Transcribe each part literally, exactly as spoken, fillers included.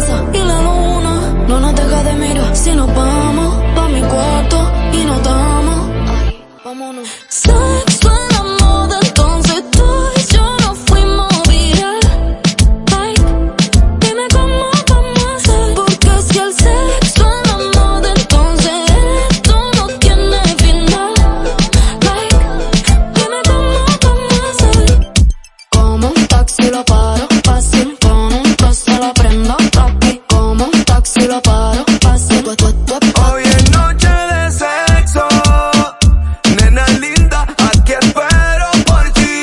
pasa y la luna no nos deja de mirar. Si nos vamos pa' mi cuarto y nos damos, ay, vámonos. Sexo en la moda, entonces tú y yo nos fuimos viral. Like, dime cómo vamos a hacer, porque si el sexo en la moda, entonces esto no tiene final. Like, dime cómo vamos a hacer. Como un taxi lo paro, fácil, con un trozo la prendo rápido. Como un taxi lo paro, fácil. Hoy es noche de sexo, nena linda, aquí espero por ti.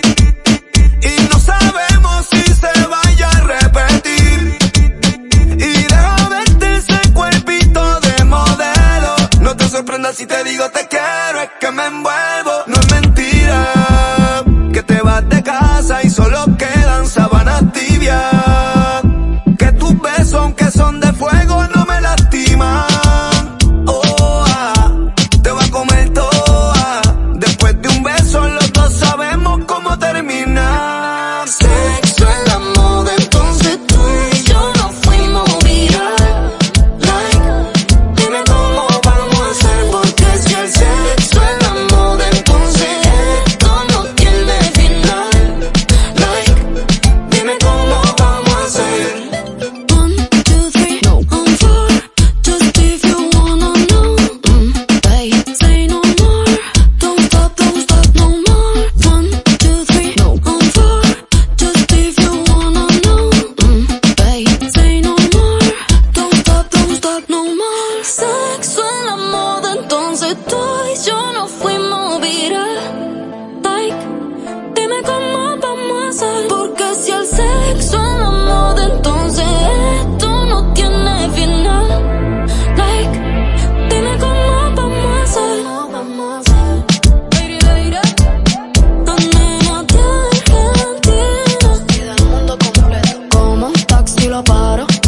Y no sabemos si se vaya a repetir. Y deja verte ese cuerpito de modelo. No te sorprendas si te digo te quiero, es que me envuelvo. No es mentira que te vas de casa y solo quedan sábanas tibias. Que tus besos, aunque son de fuego, no me lastiman. Oh, ah, te va a comer toda. Después de un beso los dos sabemos cómo terminar. Sexo en la moda, entonces tú y yo nos fuimos viral. Like, dime cómo vamos a hacer, porque si el sexo en la moda, entonces esto no tiene final. Like, dime cómo vamos a hacer. One, two, three, no. On four, just if you wanna know. Mm, babe, say no more. Don't stop, don't stop no more. One, two, three, no. On four, just if you wanna know. Mm, babe, say no more. Don't stop, don't stop no more. Sexo en la moda, entonces tú y yo nos fuimos viral. Like, dime cómo vamos a hacer, porque si el sexo en la moda, entonces esto no tiene final. Like, dime cómo vamos a hacer. Vamos a hacer. Lady, lady, la nena de Argentina y del mundo completo. Como un taxi lo paro,